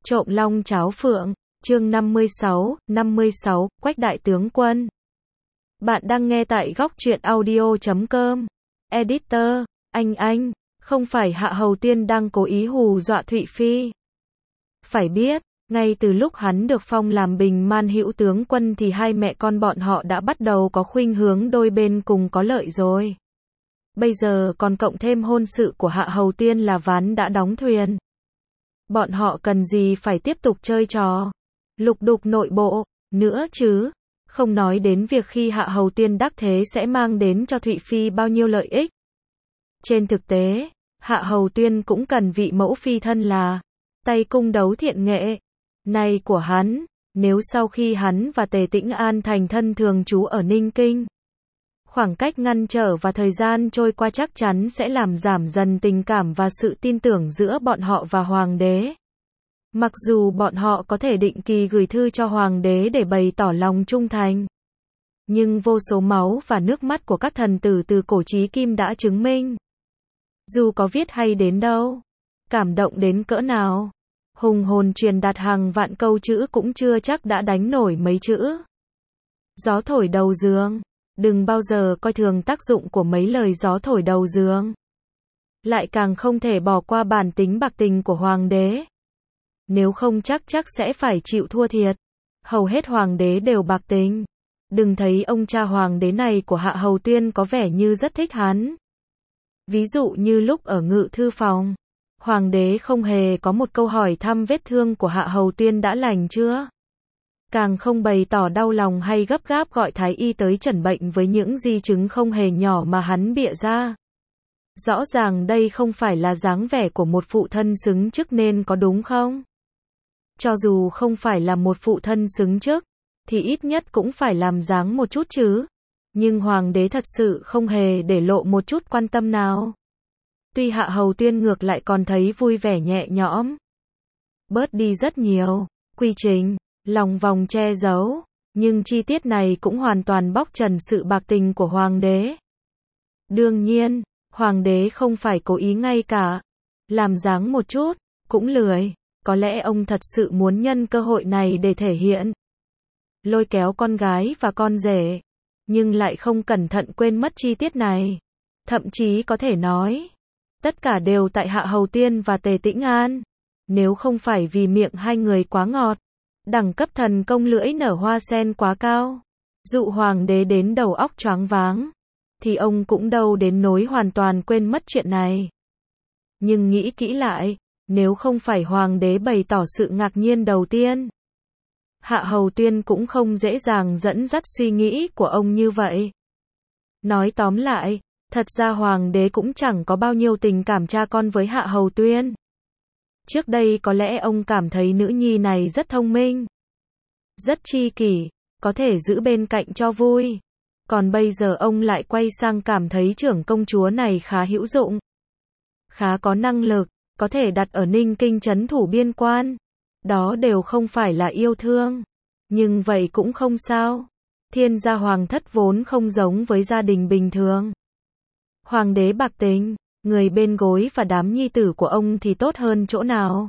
Trộm long tráo phượng, chương 56, Quách đại tướng quân. Bạn đang nghe tại góc truyện audio.com. Editor, anh, không phải Hạ Hầu Tiên đang cố ý hù dọa Thụy Phi. Phải biết, ngay từ lúc hắn được phong làm Bình Man Hữu tướng quân thì hai mẹ con bọn họ đã bắt đầu có khuynh hướng đôi bên cùng có lợi rồi. Bây giờ còn cộng thêm hôn sự của Hạ Hầu Tiên là ván đã đóng thuyền. Bọn họ cần gì phải tiếp tục chơi trò lục đục nội bộ nữa chứ, không nói đến việc khi Hạ Hầu Tiên đắc thế sẽ mang đến cho Thụy Phi bao nhiêu lợi ích. Trên thực tế, Hạ Hầu Tiên cũng cần vị mẫu phi thân là tay cung đấu thiện nghệ này của hắn, nếu sau khi hắn và Tề Tĩnh An thành thân thường trú ở Ninh Kinh, khoảng cách ngăn trở và thời gian trôi qua chắc chắn sẽ làm giảm dần tình cảm và sự tin tưởng giữa bọn họ và Hoàng đế. Mặc dù bọn họ có thể định kỳ gửi thư cho Hoàng đế để bày tỏ lòng trung thành, nhưng vô số máu và nước mắt của các thần tử từ cổ chí kim đã chứng minh. Dù có viết hay đến đâu, cảm động đến cỡ nào, hùng hồn truyền đạt hàng vạn câu chữ cũng chưa chắc đã đánh nổi mấy chữ gió thổi đầu giường. Đừng bao giờ coi thường tác dụng của mấy lời gió thổi đầu giường. Lại càng không thể bỏ qua bản tính bạc tình của Hoàng đế. Nếu không chắc sẽ phải chịu thua thiệt. Hầu hết Hoàng đế đều bạc tình. Đừng thấy ông cha Hoàng đế này của Hạ Hầu Tiên có vẻ như rất thích hắn. Ví dụ như lúc ở ngự thư phòng, Hoàng đế không hề có một câu hỏi thăm vết thương của Hạ Hầu Tiên đã lành chưa. Càng không bày tỏ đau lòng hay gấp gáp gọi thái y tới chẩn bệnh với những di chứng không hề nhỏ mà hắn bịa ra. Rõ ràng đây không phải là dáng vẻ của một phụ thân xứng chức nên có đúng không? Cho dù không phải là một phụ thân xứng chức, thì ít nhất cũng phải làm dáng một chút chứ. Nhưng Hoàng đế thật sự không hề để lộ một chút quan tâm nào. Tuy Hạ Hầu Tiên ngược lại còn thấy vui vẻ nhẹ nhõm, bớt đi rất nhiều quy trình, lòng vòng che giấu, nhưng chi tiết này cũng hoàn toàn bóc trần sự bạc tình của Hoàng đế. Đương nhiên, Hoàng đế không phải cố ý ngay cả, làm dáng một chút, cũng lười, có lẽ ông thật sự muốn nhân cơ hội này để thể hiện, lôi kéo con gái và con rể, nhưng lại không cẩn thận quên mất chi tiết này. Thậm chí có thể nói, tất cả đều tại Hạ Hầu Tiên và Tề Tĩnh An. Nếu không phải vì miệng hai người quá ngọt, đẳng cấp thần công lưỡi nở hoa sen quá cao, dụ Hoàng đế đến đầu óc choáng váng, thì ông cũng đâu đến nỗi hoàn toàn quên mất chuyện này. Nhưng nghĩ kỹ lại, nếu không phải Hoàng đế bày tỏ sự ngạc nhiên đầu tiên, Hạ Hầu Tiên cũng không dễ dàng dẫn dắt suy nghĩ của ông như vậy. Nói tóm lại, thật ra Hoàng đế cũng chẳng có bao nhiêu tình cảm cha con với Hạ Hầu Tiên. Trước đây có lẽ ông cảm thấy nữ nhi này rất thông minh, rất tri kỷ, có thể giữ bên cạnh cho vui. Còn bây giờ ông lại quay sang cảm thấy trưởng công chúa này khá hữu dụng, khá có năng lực, có thể đặt ở Ninh Kinh trấn thủ biên quan. Đó đều không phải là yêu thương. Nhưng vậy cũng không sao. Thiên gia hoàng thất vốn không giống với gia đình bình thường. Hoàng đế bạc tình, người bên gối và đám nhi tử của ông thì tốt hơn chỗ nào?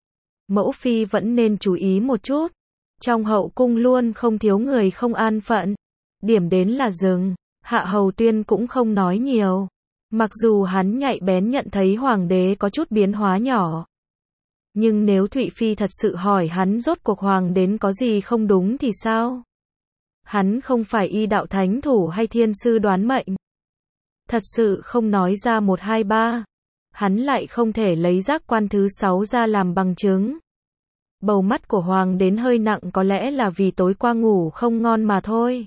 Mẫu phi vẫn nên chú ý một chút. Trong hậu cung luôn không thiếu người không an phận. Điểm đến là dừng. Hạ Hầu Tiên cũng không nói nhiều. Mặc dù hắn nhạy bén nhận thấy Hoàng đế có chút biến hóa nhỏ. Nhưng nếu Thụy Phi thật sự hỏi hắn rốt cuộc Hoàng đế có gì không đúng thì sao? Hắn không phải y đạo thánh thủ hay thiên sư đoán mệnh. Thật sự không nói ra 1, 2, 3. Hắn lại không thể lấy giác quan thứ 6 ra làm bằng chứng. Bầu mắt của Hoàng đế hơi nặng có lẽ là vì tối qua ngủ không ngon mà thôi.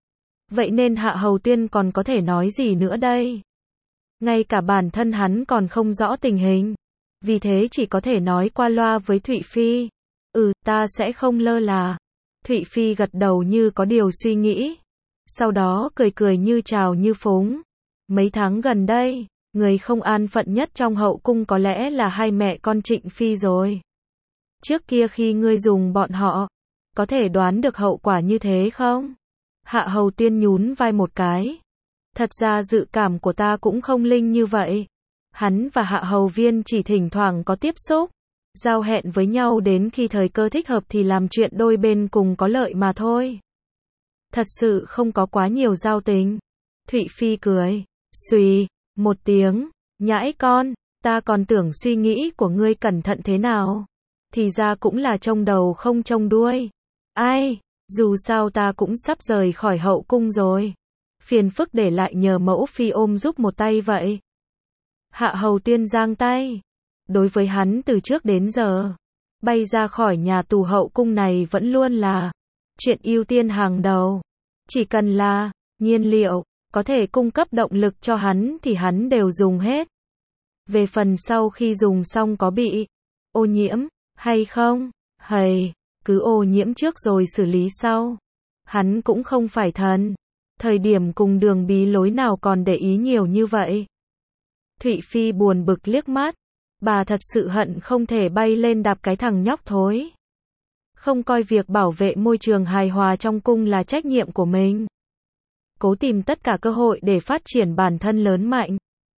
Vậy nên Hạ Hầu Tiên còn có thể nói gì nữa đây? Ngay cả bản thân hắn còn không rõ tình hình. Vì thế chỉ có thể nói qua loa với Thụy Phi. Ta sẽ không lơ là. Thụy Phi gật đầu như có điều suy nghĩ. Sau đó cười như chào như phúng. Mấy tháng gần đây, người không an phận nhất trong hậu cung có lẽ là hai mẹ con Trịnh Phi rồi. Trước kia khi ngươi dùng bọn họ, có thể đoán được hậu quả như thế không? Hạ Hầu Tiên nhún vai một cái. Thật ra dự cảm của ta cũng không linh như vậy. Hắn và Hạ Hầu Viên chỉ thỉnh thoảng có tiếp xúc, giao hẹn với nhau đến khi thời cơ thích hợp thì làm chuyện đôi bên cùng có lợi mà thôi. Thật sự không có quá nhiều giao tình. Thụy Phi cười, xùy, một tiếng, nhãi con, ta còn tưởng suy nghĩ của ngươi cẩn thận thế nào. Thì ra cũng là trông đầu không trông đuôi. Ai, dù sao ta cũng sắp rời khỏi hậu cung rồi. Phiền phức để lại nhờ mẫu phi ôm giúp một tay vậy. Hạ Hầu Tuyên giang tay. Đối với hắn từ trước đến giờ, bay ra khỏi nhà tù hậu cung này vẫn luôn là chuyện ưu tiên hàng đầu. Chỉ cần là nhiên liệu, có thể cung cấp động lực cho hắn thì hắn đều dùng hết. Về phần sau khi dùng xong có bị ô nhiễm hay không, cứ ô nhiễm trước rồi xử lý sau. Hắn cũng không phải thần. Thời điểm cùng Đường Bí Lối nào còn để ý nhiều như vậy. Thụy Phi buồn bực liếc mắt. Bà thật sự hận không thể bay lên đạp cái thằng nhóc thối. Không coi việc bảo vệ môi trường hài hòa trong cung là trách nhiệm của mình. Cố tìm tất cả cơ hội để phát triển bản thân lớn mạnh.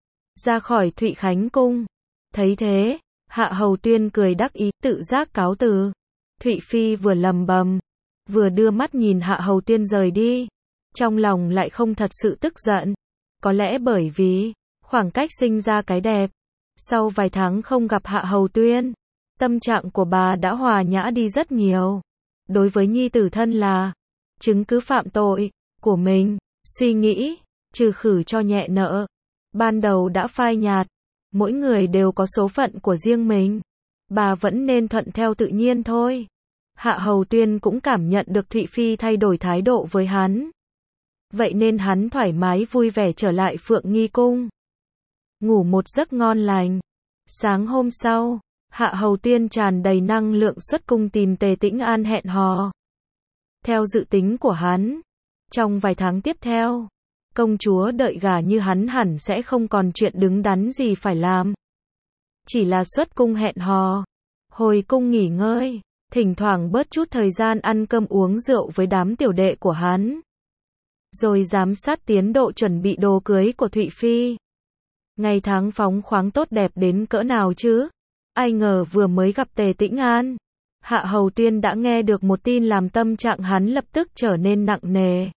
Ra khỏi Thụy Khánh cung. Thấy thế, Hạ Hầu Tuyên cười đắc ý tự giác cáo từ. Thụy Phi vừa lầm bầm, vừa đưa mắt nhìn Hạ Hầu Tuyên rời đi. Trong lòng lại không thật sự tức giận. Có lẽ bởi vì khoảng cách sinh ra cái đẹp. Sau vài tháng không gặp Hạ Hầu Tuyên, tâm trạng của bà đã hòa nhã đi rất nhiều. Đối với nhi tử thân là chứng cứ phạm tội của mình, suy nghĩ trừ khử cho nhẹ nợ. Ban đầu đã phai nhạt, mỗi người đều có số phận của riêng mình. Bà vẫn nên thuận theo tự nhiên thôi. Hạ Hầu Tuyên cũng cảm nhận được Thụy Phi thay đổi thái độ với hắn. Vậy nên hắn thoải mái vui vẻ trở lại Phượng Nghi cung. Ngủ một giấc ngon lành. Sáng hôm sau, Hạ Hầu Tuyên tràn đầy năng lượng xuất cung tìm Tề Tĩnh An hẹn hò. Theo dự tính của hắn, trong vài tháng tiếp theo, công chúa đợi gả như hắn hẳn sẽ không còn chuyện đứng đắn gì phải làm. Chỉ là xuất cung hẹn hò, hồi cung nghỉ ngơi, thỉnh thoảng bớt chút thời gian ăn cơm uống rượu với đám tiểu đệ của hắn. Rồi giám sát tiến độ chuẩn bị đồ cưới của Thụy Phi. Ngày tháng phóng khoáng tốt đẹp đến cỡ nào chứ? Ai ngờ vừa mới gặp Tề Tĩnh An, Hạ Hầu Tuyên đã nghe được một tin làm tâm trạng hắn lập tức trở nên nặng nề.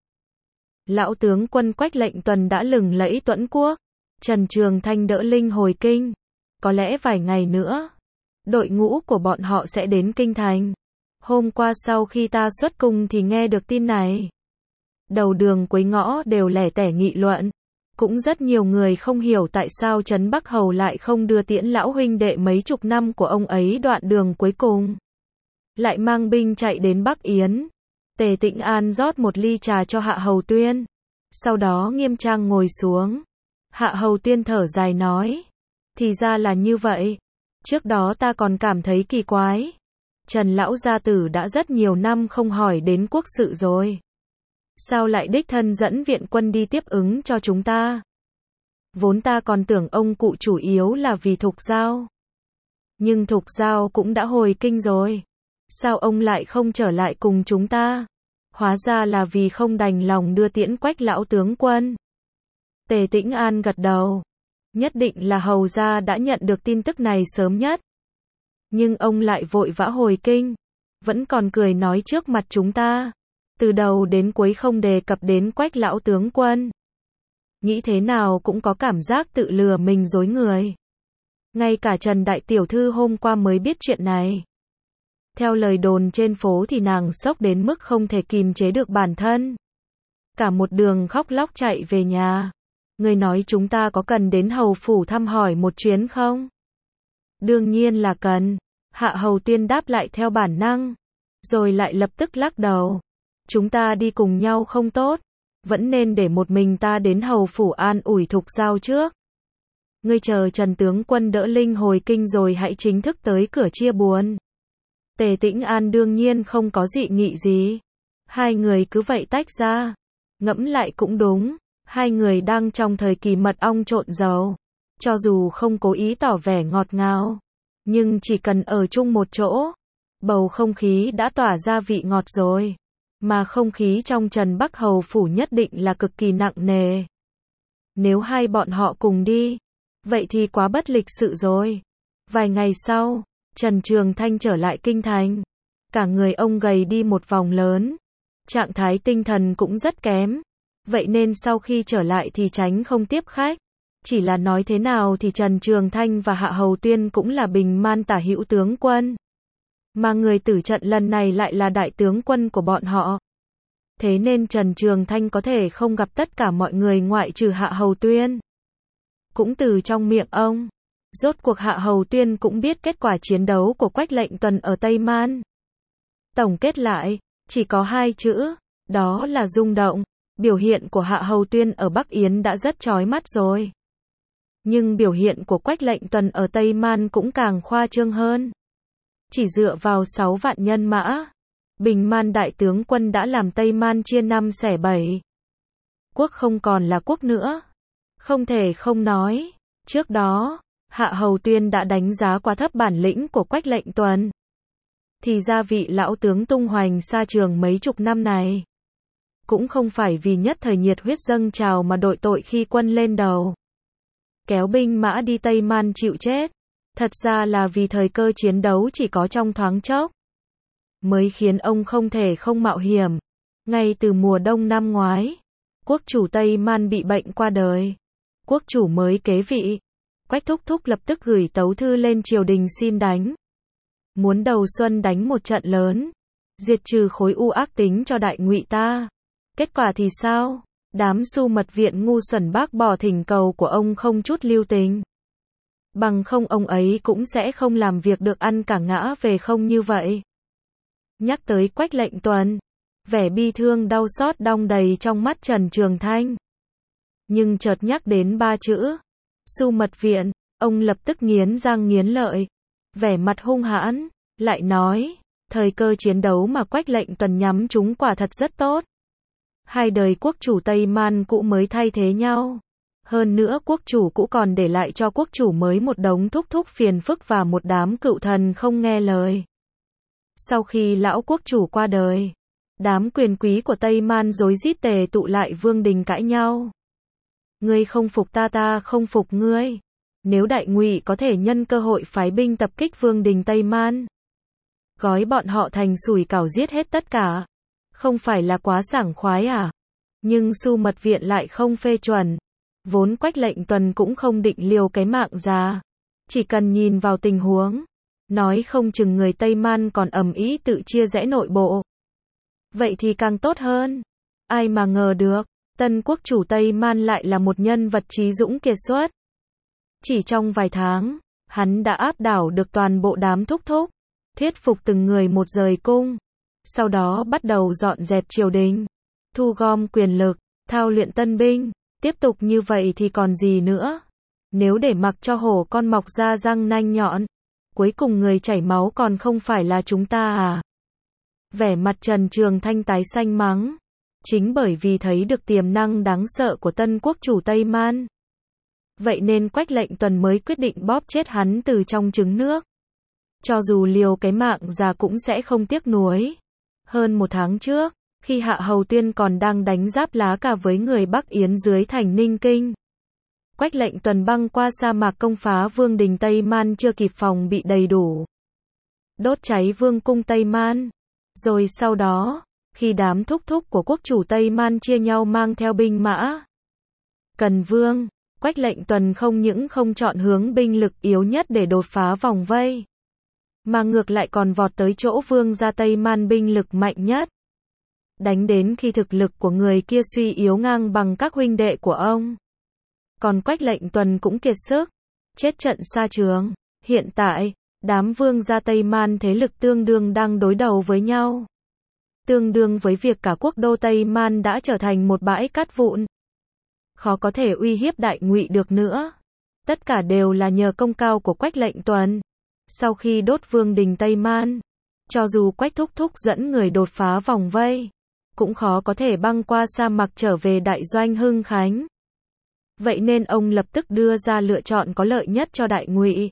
Lão tướng quân Quách Lệnh Tuần đã lừng lẫy Tuẫn Quốc, Trần Trường Thanh đỡ Linh hồi kinh. Có lẽ vài ngày nữa, đội ngũ của bọn họ sẽ đến kinh thành. Hôm qua sau khi ta xuất cung thì nghe được tin này. Đầu đường cuối ngõ đều lẻ tẻ nghị luận. Cũng rất nhiều người không hiểu tại sao Trấn Bắc Hầu lại không đưa tiễn lão huynh đệ mấy chục năm của ông ấy đoạn đường cuối cùng. Lại mang binh chạy đến Bắc Yến. Tề Tĩnh An rót một ly trà cho Hạ Hầu Tuyên. Sau đó nghiêm trang ngồi xuống. Hạ Hầu Tuyên thở dài nói. Thì ra là như vậy. Trước đó ta còn cảm thấy kỳ quái. Trần Lão Gia Tử đã rất nhiều năm không hỏi đến quốc sự rồi. Sao lại đích thân dẫn viện quân đi tiếp ứng cho chúng ta? Vốn ta còn tưởng ông cụ chủ yếu là vì Thục Giao. Nhưng Thục Giao cũng đã hồi kinh rồi. Sao ông lại không trở lại cùng chúng ta? Hóa ra là vì không đành lòng đưa tiễn Quách lão tướng quân. Tề Tĩnh An gật đầu. Nhất định là hầu gia đã nhận được tin tức này sớm nhất. Nhưng ông lại vội vã hồi kinh. Vẫn còn cười nói trước mặt chúng ta. Từ đầu đến cuối không đề cập đến Quách lão tướng quân. Nghĩ thế nào cũng có cảm giác tự lừa mình dối người. Ngay cả Trần Đại Tiểu Thư hôm qua mới biết chuyện này. Theo lời đồn trên phố thì nàng sốc đến mức không thể kìm chế được bản thân. Cả một đường khóc lóc chạy về nhà. Người nói chúng ta có cần đến hầu phủ thăm hỏi một chuyến không? Đương nhiên là cần. Hạ Hầu Tuyên đáp lại theo bản năng. Rồi lại lập tức lắc đầu. Chúng ta đi cùng nhau không tốt. Vẫn nên để một mình ta đến hầu phủ an ủi Thục Giao trước. Ngươi chờ Trần tướng quân đỡ Linh hồi kinh rồi hãy chính thức tới cửa chia buồn. Tề Tĩnh An đương nhiên không có dị nghị gì. Hai người cứ vậy tách ra. Ngẫm lại cũng đúng. Hai người đang trong thời kỳ mật ong trộn dầu. Cho dù không cố ý tỏ vẻ ngọt ngào. Nhưng chỉ cần ở chung một chỗ. Bầu không khí đã tỏa ra vị ngọt rồi. Mà không khí trong Trần Bắc Hầu phủ nhất định là cực kỳ nặng nề. Nếu hai bọn họ cùng đi. Vậy thì quá bất lịch sự rồi. Vài ngày sau, Trần Trường Thanh trở lại kinh thành. Cả người ông gầy đi một vòng lớn. Trạng thái tinh thần cũng rất kém. Vậy nên sau khi trở lại thì tránh không tiếp khách. Chỉ là nói thế nào thì Trần Trường Thanh và Hạ Hầu Tuyên cũng là bình man tả hữu tướng quân. Mà người tử trận lần này lại là đại tướng quân của bọn họ. Thế nên Trần Trường Thanh có thể không gặp tất cả mọi người ngoại trừ Hạ Hầu Tuyên. Cũng từ trong miệng ông, rốt cuộc Hạ Hầu Tuyên cũng biết kết quả chiến đấu của Quách Lệnh Tuần ở Tây Man. Tổng kết lại, chỉ có 2 chữ, đó là rung động. Biểu hiện của Hạ Hầu Tuyên ở Bắc Yến đã rất chói mắt rồi. Nhưng biểu hiện của Quách Lệnh Tuần ở Tây Man cũng càng khoa trương hơn. Chỉ dựa vào 6 vạn nhân mã, Bình Man đại tướng quân đã làm Tây Man chia 5 xẻ 7. Quốc không còn là quốc nữa. Không thể không nói, trước đó, Hạ Hầu Tuyên đã đánh giá quá thấp bản lĩnh của Quách Lệnh Tuần. Thì ra vị lão tướng tung hoành xa trường mấy chục năm này, cũng không phải vì nhất thời nhiệt huyết dâng trào mà đội tội khi quân lên đầu. Kéo binh mã đi Tây Man chịu chết. Thật ra là vì thời cơ chiến đấu chỉ có trong thoáng chốc. Mới khiến ông không thể không mạo hiểm. Ngay từ mùa đông năm ngoái, quốc chủ Tây Man bị bệnh qua đời. Quốc chủ mới kế vị. Quách Thúc Thúc lập tức gửi tấu thư lên triều đình xin đánh. Muốn đầu xuân đánh một trận lớn, diệt trừ khối u ác tính cho Đại Ngụy ta. Kết quả thì sao? Đám Su Mật Viện ngu xuẩn bác bỏ thỉnh cầu của ông không chút lưu tình. Bằng không ông ấy cũng sẽ không làm việc được ăn cả ngã về không như vậy. Nhắc tới Quách Lệnh Tuần, vẻ bi thương đau xót đong đầy trong mắt Trần Trường Thanh. Nhưng chợt nhắc đến 3 chữ Su Mật Viện, ông lập tức nghiến răng nghiến lợi, vẻ mặt hung hãn, lại nói, thời cơ chiến đấu mà Quách Lệnh Tuần nhắm trúng quả thật rất tốt. 2 đời quốc chủ Tây Man cũ mới thay thế nhau. Hơn nữa quốc chủ cũ còn để lại cho quốc chủ mới một đống thúc thúc phiền phức và một đám cựu thần không nghe lời. Sau khi lão quốc chủ qua đời, đám quyền quý của Tây Man rối rít tề tụ lại vương đình cãi nhau. Ngươi không phục ta, ta không phục ngươi. Nếu Đại Ngụy có thể nhân cơ hội phái binh tập kích vương đình Tây Man, gói bọn họ thành sủi cảo giết hết tất cả, không phải là quá sảng khoái à? Nhưng Su Mật Viện lại không phê chuẩn. Vốn Quách Lệnh Tuần cũng không định liều cái mạng già. Chỉ cần nhìn vào tình huống, nói không chừng người Tây Man còn ầm ĩ tự chia rẽ nội bộ. Vậy thì càng tốt hơn. Ai mà ngờ được, tân quốc chủ Tây Man lại là một nhân vật trí dũng kiệt xuất. Chỉ trong vài tháng, hắn đã áp đảo được toàn bộ đám thúc thúc, thuyết phục từng người một rời cung. Sau đó bắt đầu dọn dẹp triều đình, thu gom quyền lực, thao luyện tân binh. Tiếp tục như vậy thì còn gì nữa? Nếu để mặc cho hổ con mọc ra răng nanh nhọn, cuối cùng người chảy máu còn không phải là chúng ta à? Vẻ mặt Trần Trường Thanh tái xanh mắng. Chính bởi vì thấy được tiềm năng đáng sợ của tân quốc chủ Tây Man. Vậy nên Quách Lệnh Tuần mới quyết định bóp chết hắn từ trong trứng nước. Cho dù liều cái mạng già cũng sẽ không tiếc nuối. Hơn 1 tháng trước, khi Hạ Hầu Tuyên còn đang đánh giáp lá cà với người Bắc Yến dưới thành Ninh Kinh, Quách Lệnh Tuần băng qua sa mạc công phá vương đình Tây Man chưa kịp phòng bị đầy đủ, đốt cháy vương cung Tây Man. Rồi sau đó, khi đám thúc thúc của quốc chủ Tây Man chia nhau mang theo binh mã cần vương, Quách Lệnh Tuần không những không chọn hướng binh lực yếu nhất để đột phá vòng vây, mà ngược lại còn vọt tới chỗ vương gia Tây Man binh lực mạnh nhất. Đánh đến khi thực lực của người kia suy yếu ngang bằng các huynh đệ của ông. Còn Quách Lệnh Tuần cũng kiệt sức, chết trận xa trường. Hiện tại, đám vương gia Tây Man thế lực tương đương đang đối đầu với nhau. Tương đương với việc cả quốc đô Tây Man đã trở thành một bãi cát vụn. Khó có thể uy hiếp Đại Ngụy được nữa. Tất cả đều là nhờ công cao của Quách Lệnh Tuần. Sau khi đốt vương đình Tây Man, cho dù Quách Thúc Thúc dẫn người đột phá vòng vây, cũng khó có thể băng qua sa mạc trở về đại doanh Hưng Khánh. Vậy nên ông lập tức đưa ra lựa chọn có lợi nhất cho Đại Ngụy.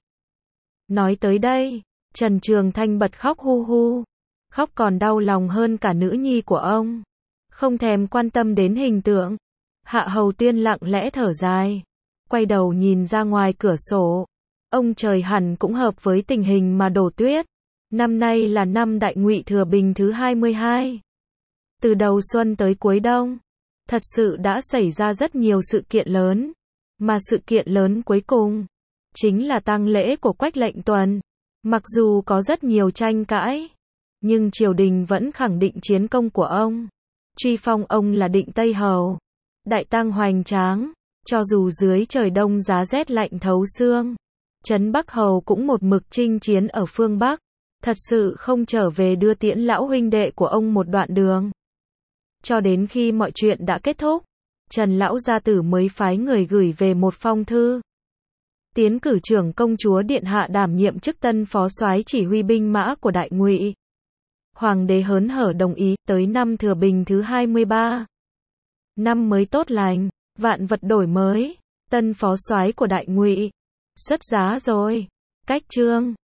Nói tới đây, Trần Trường Thanh bật khóc hu hu. Khóc còn đau lòng hơn cả nữ nhi của ông. Không thèm quan tâm đến hình tượng. Hạ Hầu Tuyên lặng lẽ thở dài, quay đầu nhìn ra ngoài cửa sổ. Ông trời hẳn cũng hợp với tình hình mà đổ tuyết. Năm nay là năm Đại Ngụy Thừa Bình thứ 22. Từ đầu xuân tới cuối đông, thật sự đã xảy ra rất nhiều sự kiện lớn. Mà sự kiện lớn cuối cùng, chính là tang lễ của Quách Lệnh Tuần. Mặc dù có rất nhiều tranh cãi, nhưng triều đình vẫn khẳng định chiến công của ông. Truy phong ông là Định Tây Hầu. Đại tang hoành tráng, cho dù dưới trời đông giá rét lạnh thấu xương, Trấn Bắc Hầu cũng một mực chinh chiến ở phương Bắc. Thật sự không trở về đưa tiễn lão huynh đệ của ông một đoạn đường. Cho đến khi mọi chuyện đã kết thúc, Trần Lão Gia Tử mới phái người gửi về một phong thư. Tiến cử trưởng công chúa điện hạ đảm nhiệm chức tân phó soái chỉ huy binh mã của Đại Ngụy. Hoàng đế hớn hở đồng ý, tới năm Thừa Bình thứ 23. Năm mới tốt lành, vạn vật đổi mới, tân phó soái của Đại Ngụy xuất giá rồi. Cách chương